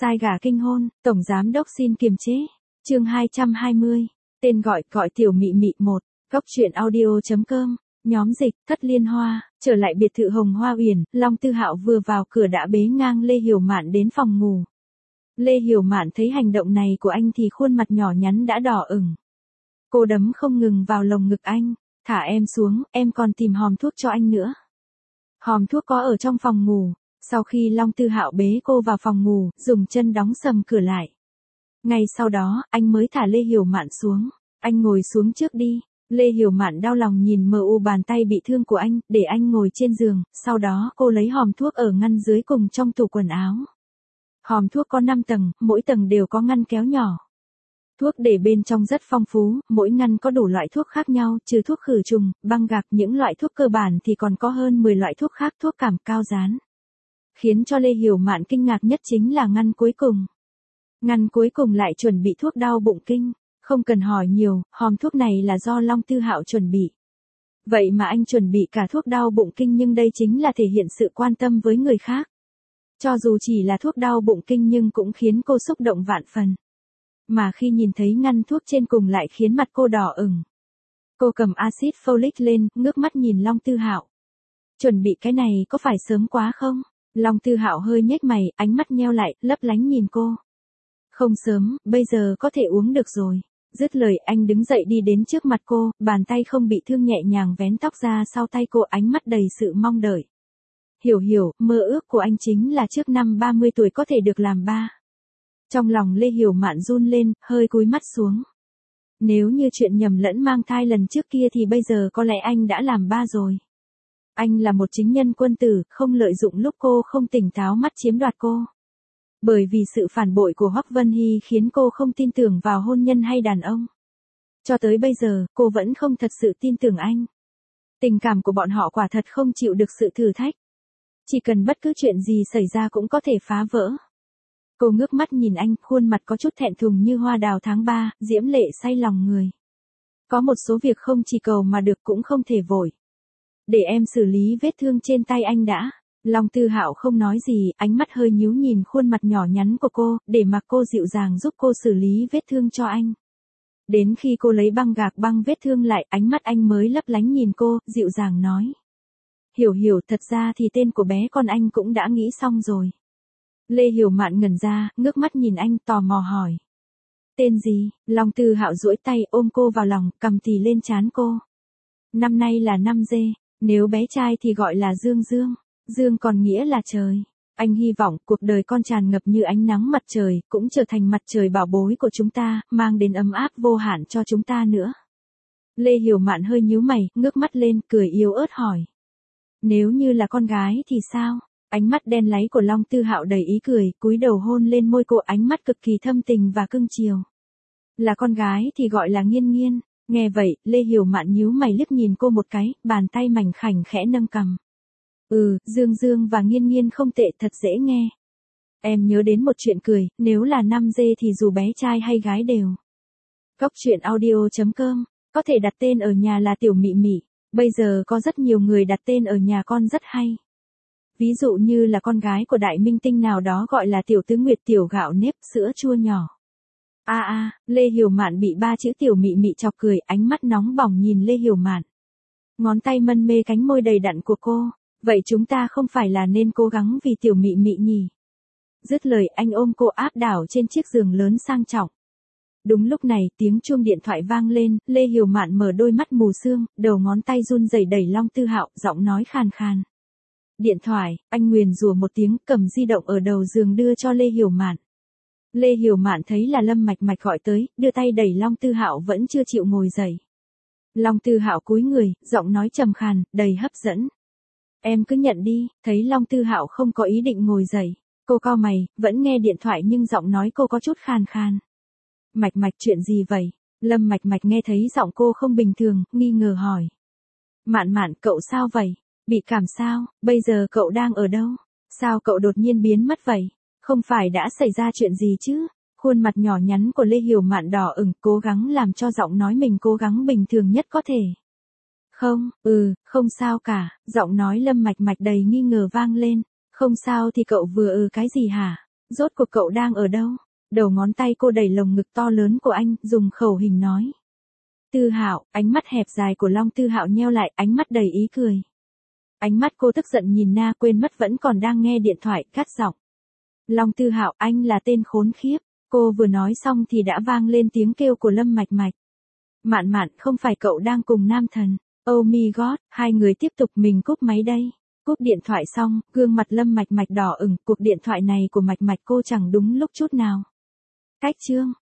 Sai gà kinh hôn, Tổng Giám Đốc xin kiềm chế. Chương 220. Tên gọi Tiểu Mị Mị 1. Góc truyện audio.com. Nhóm dịch, Thất Liên Hoa. Trở lại biệt thự Hồng Hoa Uyển, Long Tư Hạo vừa vào cửa đã bế ngang Lê Hiểu Mạn đến phòng ngủ. Lê Hiểu Mạn thấy hành động này của anh thì khuôn mặt nhỏ nhắn đã đỏ ửng. Cô đấm không ngừng vào lồng ngực anh. Thả em xuống, em còn tìm hòm thuốc cho anh nữa. Hòm thuốc có ở trong phòng ngủ. Sau khi Long Tư Hạo bế cô vào phòng ngủ, dùng chân đóng sầm cửa lại. Ngay sau đó, anh mới thả Lê Hiểu Mạn xuống. Anh ngồi xuống trước đi. Lê Hiểu Mạn đau lòng nhìn mờ u bàn tay bị thương của anh, để anh ngồi trên giường, sau đó cô lấy hòm thuốc ở ngăn dưới cùng trong tủ quần áo. Hòm thuốc có 5 tầng, mỗi tầng đều có ngăn kéo nhỏ. Thuốc để bên trong rất phong phú, mỗi ngăn có đủ loại thuốc khác nhau, trừ thuốc khử trùng, băng gạc, những loại thuốc cơ bản thì còn có hơn 10 loại thuốc khác, thuốc cảm, cao dán. Khiến cho Lê Hiểu Mạn kinh ngạc nhất chính là ngăn cuối cùng. Ngăn cuối cùng lại chuẩn bị thuốc đau bụng kinh. Không cần hỏi nhiều, hòm thuốc này là do Long Tư Hạo chuẩn bị. Vậy mà anh chuẩn bị cả thuốc đau bụng kinh, nhưng đây chính là thể hiện sự quan tâm với người khác. Cho dù chỉ là thuốc đau bụng kinh nhưng cũng khiến cô xúc động vạn phần. Mà khi nhìn thấy ngăn thuốc trên cùng lại khiến mặt cô đỏ ửng. Cô cầm axit folic lên, ngước mắt nhìn Long Tư Hạo. Chuẩn bị cái này có phải sớm quá không? Long Tư Hạo hơi nhếch mày, ánh mắt nheo lại, lấp lánh nhìn cô. Không sớm, bây giờ có thể uống được rồi. Dứt lời anh đứng dậy đi đến trước mặt cô, bàn tay không bị thương nhẹ nhàng vén tóc ra sau tay cô, ánh mắt đầy sự mong đợi. Hiểu, mơ ước của anh chính là trước năm 30 tuổi có thể được làm ba. Trong lòng Lê Hiểu Mạn run lên, hơi cúi mắt xuống. Nếu như chuyện nhầm lẫn mang thai lần trước kia thì bây giờ có lẽ anh đã làm ba rồi. Anh là một chính nhân quân tử, không lợi dụng lúc cô không tỉnh táo mắt chiếm đoạt cô. Bởi vì sự phản bội của Hoắc Vân Hy khiến cô không tin tưởng vào hôn nhân hay đàn ông. Cho tới bây giờ, cô vẫn không thật sự tin tưởng anh. Tình cảm của bọn họ quả thật không chịu được sự thử thách. Chỉ cần bất cứ chuyện gì xảy ra cũng có thể phá vỡ. Cô ngước mắt nhìn anh, khuôn mặt có chút thẹn thùng như hoa đào tháng 3, diễm lệ say lòng người. Có một số việc không chỉ cầu mà được cũng không thể vội. Để em xử lý vết thương trên tay anh đã. Long Tư Hạo không nói gì, ánh mắt hơi nhíu nhìn khuôn mặt nhỏ nhắn của cô, để mặc cô dịu dàng giúp cô xử lý vết thương cho anh. Đến khi cô lấy băng gạc băng vết thương lại, ánh mắt anh mới lấp lánh nhìn cô, dịu dàng nói. Hiểu, thật ra thì tên của bé con anh cũng đã nghĩ xong rồi. Lê Hiểu Mạn ngẩn ra, ngước mắt nhìn anh, tò mò hỏi. Tên gì? Long Tư Hạo duỗi tay ôm cô vào lòng, cầm tì lên trán cô. Năm nay là năm Dê, nếu bé trai thì gọi là Dương. Dương còn nghĩa là trời. Anh hy vọng cuộc đời con tràn ngập như ánh nắng mặt trời, cũng trở thành mặt trời bảo bối của chúng ta, mang đến ấm áp vô hạn cho chúng ta nữa. Lê Hiểu Mạn hơi nhíu mày, ngước mắt lên, cười yếu ớt hỏi. Nếu như là con gái thì sao? Ánh mắt đen láy của Long Tư Hạo đầy ý cười, cúi đầu hôn lên môi cô, ánh mắt cực kỳ thâm tình và cưng chiều. Là con gái thì gọi là Nghiên. Nghe vậy, Lê Hiểu Mạn nhíu mày liếc nhìn cô một cái, bàn tay mảnh khảnh khẽ nâng cằm. Dương và Nghiên không tệ, thật dễ nghe. Em nhớ đến một chuyện cười, nếu là 5 Dê thì dù bé trai hay gái đều. Góc truyện audio.com, có thể đặt tên ở nhà là Tiểu Mị Mị, bây giờ có rất nhiều người đặt tên ở nhà con rất hay. Ví dụ như là con gái của đại minh tinh nào đó gọi là Tiểu Tứ Nguyệt, Tiểu Gạo Nếp, sữa chua nhỏ. Lê Hiểu Mạn bị 3 chữ Tiểu Mị Mị chọc cười, ánh mắt nóng bỏng nhìn Lê Hiểu Mạn. Ngón tay mân mê cánh môi đầy đặn của cô. Vậy chúng ta không phải là nên cố gắng vì Tiểu Mị Mị nhỉ? Dứt lời anh ôm cô áp đảo trên chiếc giường lớn sang trọng. Đúng lúc này tiếng chuông điện thoại vang lên, Lê Hiểu Mạn mở đôi mắt mù sương, đầu ngón tay run rẩy đẩy Long Tư Hạo, giọng nói khàn khàn. Điện thoại, anh nguyền rủa một tiếng, cầm di động ở đầu giường đưa cho Lê Hiểu Mạn. Lê Hiểu Mạn thấy là Lâm Mạch Mạch gọi tới, đưa tay đẩy Long Tư Hạo vẫn chưa chịu ngồi dậy. Long Tư Hạo cúi người, giọng nói trầm khàn, đầy hấp dẫn. Em cứ nhận đi. Thấy Long Tư Hạo không có ý định ngồi dậy, cô cau mày, vẫn nghe điện thoại nhưng giọng nói cô có chút khàn khàn. Mạch chuyện gì vậy? Lâm Mạch Mạch nghe thấy giọng cô không bình thường, nghi ngờ hỏi. Mạn, cậu sao vậy? Bị cảm sao? Bây giờ cậu đang ở đâu? Sao cậu đột nhiên biến mất vậy? Không phải đã xảy ra chuyện gì chứ? Khuôn mặt nhỏ nhắn của Lê Hiểu Mạn đỏ ửng, cố gắng làm cho giọng nói mình cố gắng bình thường nhất có thể. Không sao cả, giọng nói Lâm Mạch Mạch đầy nghi ngờ vang lên. Không sao thì cậu vừa cái gì hả? Rốt cuộc cậu đang ở đâu? Đầu ngón tay cô đẩy lồng ngực to lớn của anh, dùng khẩu hình nói. Tư Hạo, ánh mắt hẹp dài của Long Tư Hạo nheo lại, ánh mắt đầy ý cười. Ánh mắt cô tức giận nhìn Na, quên mất vẫn còn đang nghe điện thoại, cắt giọng. Long Tư Hạo, anh là tên khốn khiếp. Cô vừa nói xong thì đã vang lên tiếng kêu của Lâm Mạch Mạch. Mạn Mạn, không phải cậu đang cùng nam thần. Oh my god, hai người tiếp tục, mình cúp máy đây. Cúp điện thoại xong, gương mặt Lâm Mạch Mạch đỏ ửng, cuộc điện thoại này của Mạch Mạch cô chẳng đúng lúc chút nào. Cách chương.